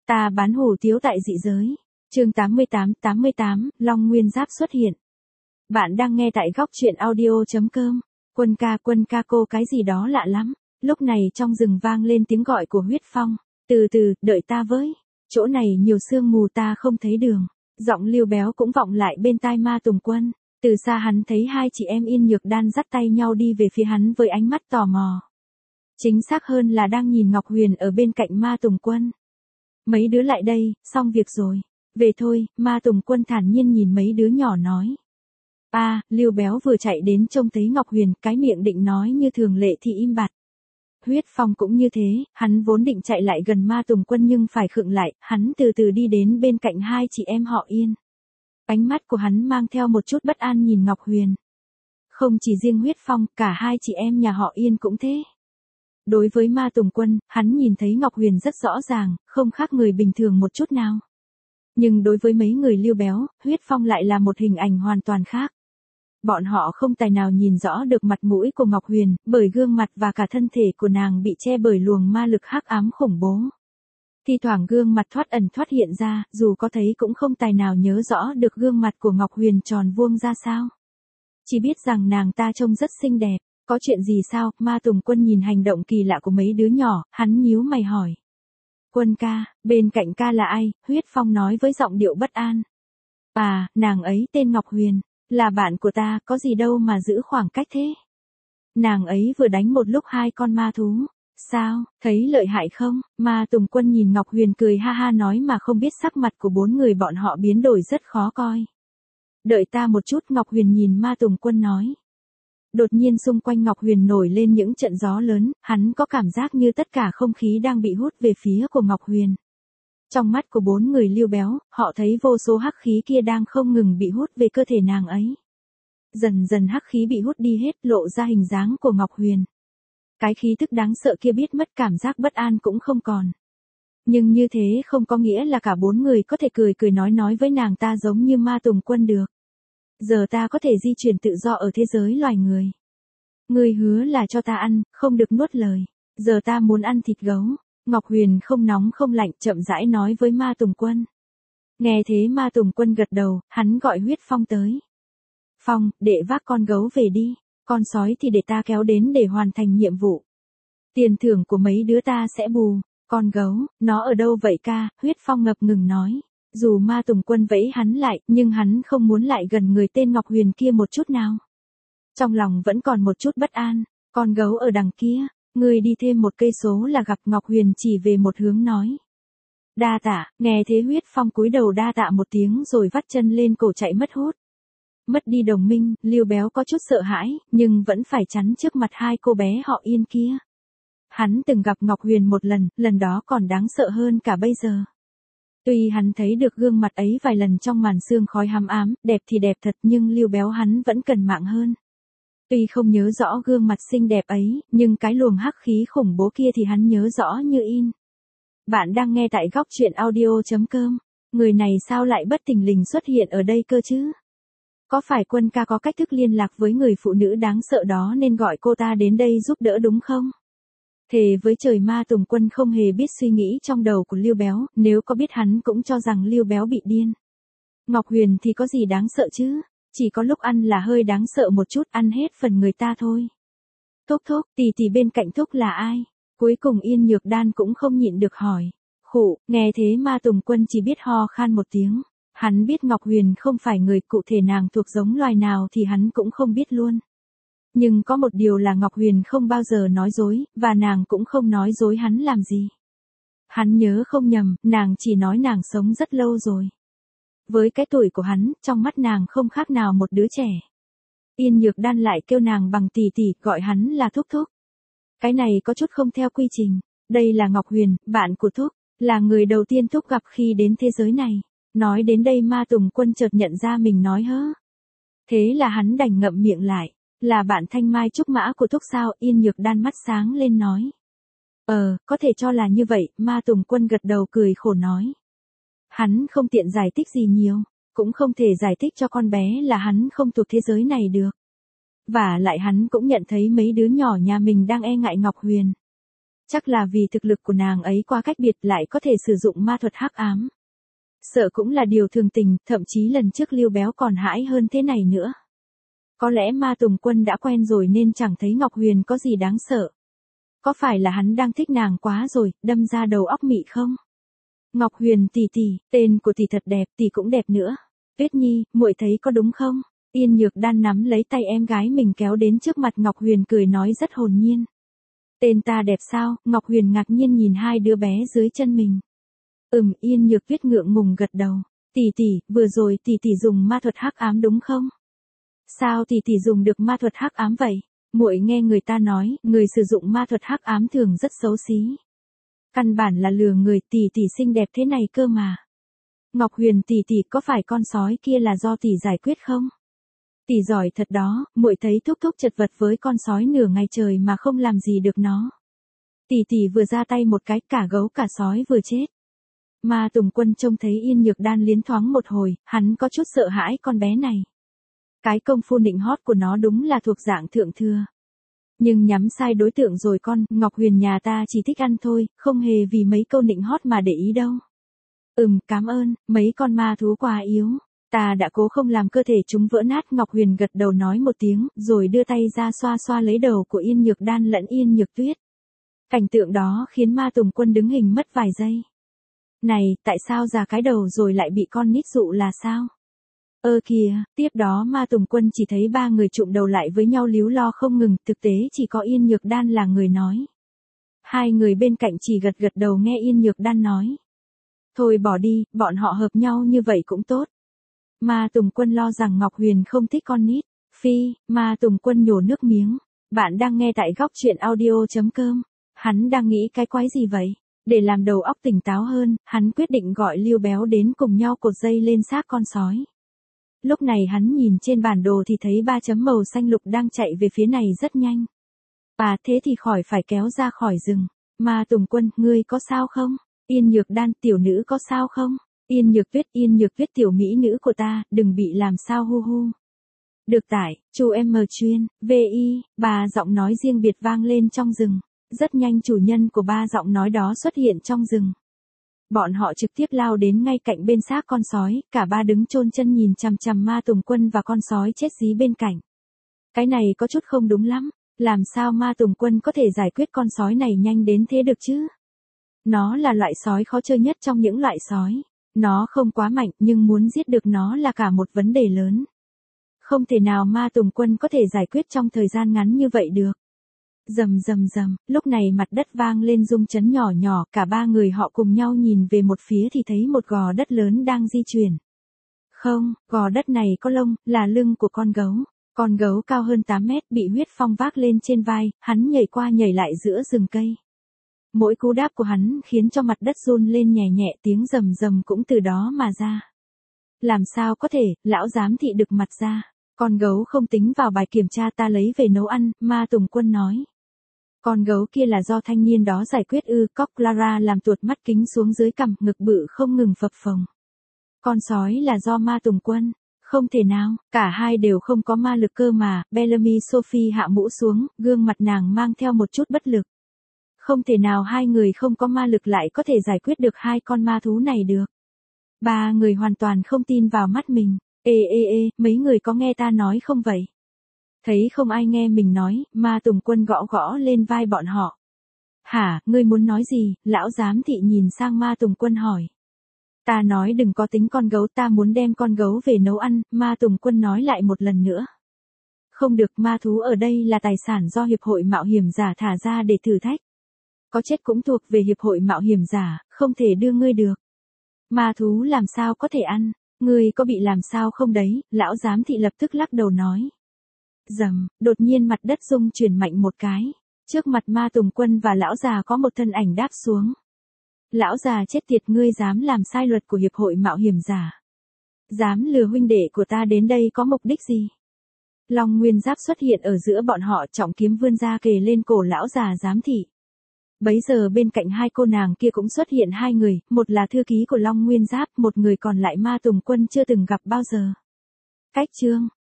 Ta bán hủ tiếu tại dị giới. Chương 88, Long Nguyên Giáp xuất hiện. Bạn đang nghe tại góc truyện audio.com. Quân ca cô cái gì đó lạ lắm. Lúc này trong rừng vang lên tiếng gọi của Huyết Phong. Từ từ, đợi ta với. Chỗ này nhiều sương mù ta không thấy đường. Giọng Liêu Béo cũng vọng lại bên tai Ma Tùng Quân. Từ xa hắn thấy hai chị em Yên Nhược Đan dắt tay nhau đi về phía hắn với ánh mắt tò mò. Chính xác hơn là đang nhìn Ngọc Huyền ở bên cạnh Ma Tùng Quân. Mấy đứa lại đây, xong việc rồi. Về thôi, Ma Tùng Quân thản nhiên nhìn mấy đứa nhỏ nói. Liêu Béo vừa chạy đến trông thấy Ngọc Huyền, cái miệng định nói như thường lệ thì im bặt. Huyết Phong cũng như thế, hắn vốn định chạy lại gần Ma Tùng Quân nhưng phải khựng lại, hắn từ từ đi đến bên cạnh hai chị em họ Yên. Ánh mắt của hắn mang theo một chút bất an nhìn Ngọc Huyền. Không chỉ riêng Huyết Phong, cả hai chị em nhà họ Yên cũng thế. Đối với Ma Tùng Quân, hắn nhìn thấy Ngọc Huyền rất rõ ràng, không khác người bình thường một chút nào. Nhưng đối với mấy người Liêu Béo, Huyết Phong lại là một hình ảnh hoàn toàn khác. Bọn họ không tài nào nhìn rõ được mặt mũi của Ngọc Huyền, bởi gương mặt và cả thân thể của nàng bị che bởi luồng ma lực hắc ám khủng bố. Thi thoảng gương mặt thoát ẩn thoát hiện ra, dù có thấy cũng không tài nào nhớ rõ được gương mặt của Ngọc Huyền tròn vuông ra sao. Chỉ biết rằng nàng ta trông rất xinh đẹp. Có chuyện gì sao? Ma Tùng Quân nhìn hành động kỳ lạ của mấy đứa nhỏ, hắn nhíu mày hỏi. Quân ca, bên cạnh ca là ai? Huyết Phong nói với giọng điệu bất an. Nàng ấy tên Ngọc Huyền, là bạn của ta, có gì đâu mà giữ khoảng cách thế. Nàng ấy vừa đánh một lúc hai con ma thú. Sao, thấy lợi hại không? Ma Tùng Quân nhìn Ngọc Huyền cười ha ha nói mà không biết sắc mặt của bốn người bọn họ biến đổi rất khó coi. Đợi ta một chút, Ngọc Huyền nhìn Ma Tùng Quân nói. Đột nhiên xung quanh Ngọc Huyền nổi lên những trận gió lớn, hắn có cảm giác như tất cả không khí đang bị hút về phía của Ngọc Huyền. Trong mắt của bốn người Liêu Béo, họ thấy vô số hắc khí kia đang không ngừng bị hút về cơ thể nàng ấy. Dần dần hắc khí bị hút đi hết, lộ ra hình dáng của Ngọc Huyền. Cái khí tức đáng sợ kia biết mất cảm giác bất an cũng không còn. Nhưng như thế không có nghĩa là cả bốn người có thể cười nói với nàng ta giống như Ma Tùng Quân được. Giờ ta có thể di chuyển tự do ở thế giới loài người. Ngươi hứa là cho ta ăn, không được nuốt lời. Giờ ta muốn ăn thịt gấu. Ngọc Huyền không nóng không lạnh chậm rãi nói với Ma Tùng Quân. Nghe thế Ma Tùng Quân gật đầu, hắn gọi Huyết Phong tới. Phong, đệ vác con gấu về đi. Con sói thì để ta kéo đến để hoàn thành nhiệm vụ. Tiền thưởng của mấy đứa ta sẽ bù. Con gấu, nó ở đâu vậy ca? Huyết Phong ngập ngừng nói. Dù Ma Tùng Quân vẫy hắn lại, nhưng hắn không muốn lại gần người tên Ngọc Huyền kia một chút nào. Trong lòng vẫn còn một chút bất an. Con gấu ở đằng kia, người đi thêm một cây số là gặp. Ngọc Huyền chỉ về một hướng nói. Đa tạ. Nghe thế Huyết Phong cúi đầu đa tạ một tiếng rồi vắt chân lên cổ chạy mất hút. Mất đi đồng minh, Liêu Béo có chút sợ hãi, nhưng vẫn phải chắn trước mặt hai cô bé họ Yên kia. Hắn từng gặp Ngọc Huyền một lần đó còn đáng sợ hơn cả bây giờ. Tuy hắn thấy được gương mặt ấy vài lần trong màn sương khói hăm ám, đẹp thì đẹp thật nhưng Liêu Béo hắn vẫn cần mạng hơn. Tuy không nhớ rõ gương mặt xinh đẹp ấy, nhưng cái luồng hắc khí khủng bố kia thì hắn nhớ rõ như in. Bạn đang nghe tại góc truyện audio.com. Người này sao lại bất thình lình xuất hiện ở đây cơ chứ? Có phải Quân ca có cách thức liên lạc với người phụ nữ đáng sợ đó nên gọi cô ta đến đây giúp đỡ đúng không? Thề với trời Ma Tùng Quân không hề biết suy nghĩ trong đầu của Liêu Béo, nếu có biết hắn cũng cho rằng Liêu Béo bị điên. Ngọc Huyền thì có gì đáng sợ chứ? Chỉ có lúc ăn là hơi đáng sợ một chút, ăn hết phần người ta thôi. Thúc, tỷ bên cạnh Thúc là ai? Cuối cùng Yên Nhược Đan cũng không nhịn được hỏi. Khụ, nghe thế Ma Tùng Quân chỉ biết ho khan một tiếng. Hắn biết Ngọc Huyền không phải người, cụ thể nàng thuộc giống loài nào thì hắn cũng không biết luôn. Nhưng có một điều là Ngọc Huyền không bao giờ nói dối, và nàng cũng không nói dối hắn làm gì. Hắn nhớ không nhầm, nàng chỉ nói nàng sống rất lâu rồi. Với cái tuổi của hắn, trong mắt nàng không khác nào một đứa trẻ. Yên Nhược Đan lại kêu nàng bằng tỷ, gọi hắn là Thúc. Cái này có chút không theo quy trình. Đây là Ngọc Huyền, bạn của Thúc, là người đầu tiên Thúc gặp khi đến thế giới này. Nói đến đây Ma Tùng Quân chợt nhận ra mình nói hớ. Thế là hắn đành ngậm miệng lại. Là bạn thanh mai trúc mã của Thúc sao? Yên Nhược Đan mắt sáng lên nói. Có thể cho là như vậy, Ma Tùng Quân gật đầu cười khổ nói. Hắn không tiện giải thích gì nhiều, cũng không thể giải thích cho con bé là hắn không thuộc thế giới này được. Và lại hắn cũng nhận thấy mấy đứa nhỏ nhà mình đang e ngại Ngọc Huyền. Chắc là vì thực lực của nàng ấy quá cách biệt lại có thể sử dụng ma thuật hắc ám. Sợ cũng là điều thường tình, thậm chí lần trước Lưu Béo còn hãi hơn thế này nữa. Có lẽ Ma Tùng Quân đã quen rồi nên chẳng thấy Ngọc Huyền có gì đáng sợ. Có phải là hắn đang thích nàng quá rồi, đâm ra đầu óc mị không? Ngọc Huyền tỷ tỷ, tên của tỷ thật đẹp, tỷ cũng đẹp nữa. Tuyết Nhi, muội thấy có đúng không? Yên Nhược Đan nắm lấy tay em gái mình kéo đến trước mặt Ngọc Huyền cười nói rất hồn nhiên. Tên ta đẹp sao? Ngọc Huyền ngạc nhiên nhìn hai đứa bé dưới chân mình. Yên Nhược Tuyết ngượng ngùng gật đầu. Tỷ tỷ, vừa rồi tỷ tỷ dùng ma thuật hắc ám đúng không? Sao tỷ tỷ dùng được ma thuật hắc ám vậy? Muội nghe người ta nói, người sử dụng ma thuật hắc ám thường rất xấu xí. Căn bản là lừa người, tỷ tỷ xinh đẹp thế này cơ mà. Ngọc Huyền tỷ tỷ, có phải con sói kia là do tỷ giải quyết không? Tỷ giỏi thật đó, muội thấy Thúc Thúc chật vật với con sói nửa ngày trời mà không làm gì được nó. Tỷ tỷ vừa ra tay một cái, cả gấu cả sói vừa chết. Ma Tùng Quân trông thấy Yên Nhược Đan liến thoáng một hồi, hắn có chút sợ hãi con bé này. Cái công phu nịnh hót của nó đúng là thuộc dạng thượng thừa. Nhưng nhắm sai đối tượng rồi con, Ngọc Huyền nhà ta chỉ thích ăn thôi, không hề vì mấy câu nịnh hót mà để ý đâu. Cảm ơn, mấy con ma thú quá yếu. Ta đã cố không làm cơ thể chúng vỡ nát. Ngọc Huyền gật đầu nói một tiếng, rồi đưa tay ra xoa xoa lấy đầu của Yên Nhược Đan lẫn Yên Nhược Tuyết. Cảnh tượng đó khiến Ma Tùng Quân đứng hình mất vài giây. Này, tại sao già cái đầu rồi lại bị con nít dụ là sao? Kìa, tiếp đó Ma Tùng Quân chỉ thấy ba người chụm đầu lại với nhau líu lo không ngừng, thực tế chỉ có Yên Nhược Đan là người nói. Hai người bên cạnh chỉ gật gật đầu nghe Yên Nhược Đan nói. Thôi bỏ đi, bọn họ hợp nhau như vậy cũng tốt. Ma Tùng Quân lo rằng Ngọc Huyền không thích con nít. Phi, Ma Tùng Quân nhổ nước miếng. Bạn đang nghe tại góc truyện audio.com. Hắn đang nghĩ cái quái gì vậy? Để làm đầu óc tỉnh táo hơn, hắn quyết định gọi Lưu Béo đến cùng nhau cột dây lên xác con sói. Lúc này hắn nhìn trên bản đồ thì thấy 3 chấm màu xanh lục đang chạy về phía này rất nhanh. Thế thì khỏi phải kéo ra khỏi rừng. Ma Tùng Quân, ngươi có sao không? Yên Nhược Đan, tiểu nữ có sao không? Yên Nhược Tuyết tiểu mỹ nữ của ta, đừng bị làm sao hu hu. Được tải, chu M chuyên, VI, 3 giọng nói riêng biệt vang lên trong rừng. Rất nhanh chủ nhân của 3 giọng nói đó xuất hiện trong rừng. Bọn họ trực tiếp lao đến ngay cạnh bên xác con sói, cả ba đứng chôn chân nhìn chằm chằm Ma Tùng Quân và con sói chết dí bên cạnh. Cái này có chút không đúng lắm, làm sao Ma Tùng Quân có thể giải quyết con sói này nhanh đến thế được chứ? Nó là loại sói khó chơi nhất trong những loại sói. Nó không quá mạnh nhưng muốn giết được nó là cả một vấn đề lớn. Không thể nào Ma Tùng Quân có thể giải quyết trong thời gian ngắn như vậy được. Rầm rầm rầm, lúc này mặt đất vang lên rung chấn nhỏ nhỏ, cả ba người họ cùng nhau nhìn về một phía thì thấy một gò đất lớn đang di chuyển. Không, gò đất này có lông, là lưng của con gấu. Con gấu cao hơn 8 mét bị huyết phong vác lên trên vai, hắn nhảy qua nhảy lại giữa rừng cây. Mỗi cú đáp của hắn khiến cho mặt đất run lên nhẹ nhẹ, tiếng rầm rầm cũng từ đó mà ra. Làm sao có thể, lão giám thị đực mặt ra. Con gấu không tính vào bài kiểm tra ta lấy về nấu ăn, Ma Tùng Quân nói. Con gấu kia là do thanh niên đó giải quyết Cóc Clara làm tuột mắt kính xuống dưới cằm, ngực bự không ngừng phập phồng. Con sói là do Ma Tùng Quân. Không thể nào, cả hai đều không có ma lực cơ mà. Bellamy Sophie hạ mũ xuống, gương mặt nàng mang theo một chút bất lực. Không thể nào hai người không có ma lực lại có thể giải quyết được hai con ma thú này được. Ba người hoàn toàn không tin vào mắt mình. Mấy người có nghe ta nói không vậy? Thấy không ai nghe mình nói, Ma Tùng Quân gõ gõ lên vai bọn họ. Hả, ngươi muốn nói gì? Lão giám thị nhìn sang Ma Tùng Quân hỏi. Ta nói đừng có tính con gấu, ta muốn đem con gấu về nấu ăn, Ma Tùng Quân nói lại một lần nữa. Không được, ma thú ở đây là tài sản do Hiệp hội Mạo hiểm giả thả ra để thử thách. Có chết cũng thuộc về Hiệp hội Mạo hiểm giả, không thể đưa ngươi được. Ma thú làm sao có thể ăn, ngươi có bị làm sao không đấy? Lão giám thị lập tức lắc đầu nói. Rầm, đột nhiên mặt đất rung chuyển mạnh một cái. Trước mặt Ma Tùng Quân và lão già có một thân ảnh đáp xuống. Lão già chết tiệt, ngươi dám làm sai luật của Hiệp hội Mạo hiểm giả. Dám lừa huynh đệ của ta đến đây có mục đích gì? Long Nguyên Giáp xuất hiện ở giữa bọn họ, trọng kiếm vươn ra kề lên cổ lão già giám thị. Bấy giờ bên cạnh hai cô nàng kia cũng xuất hiện hai người, một là thư ký của Long Nguyên Giáp, một người còn lại Ma Tùng Quân chưa từng gặp bao giờ. Cách chương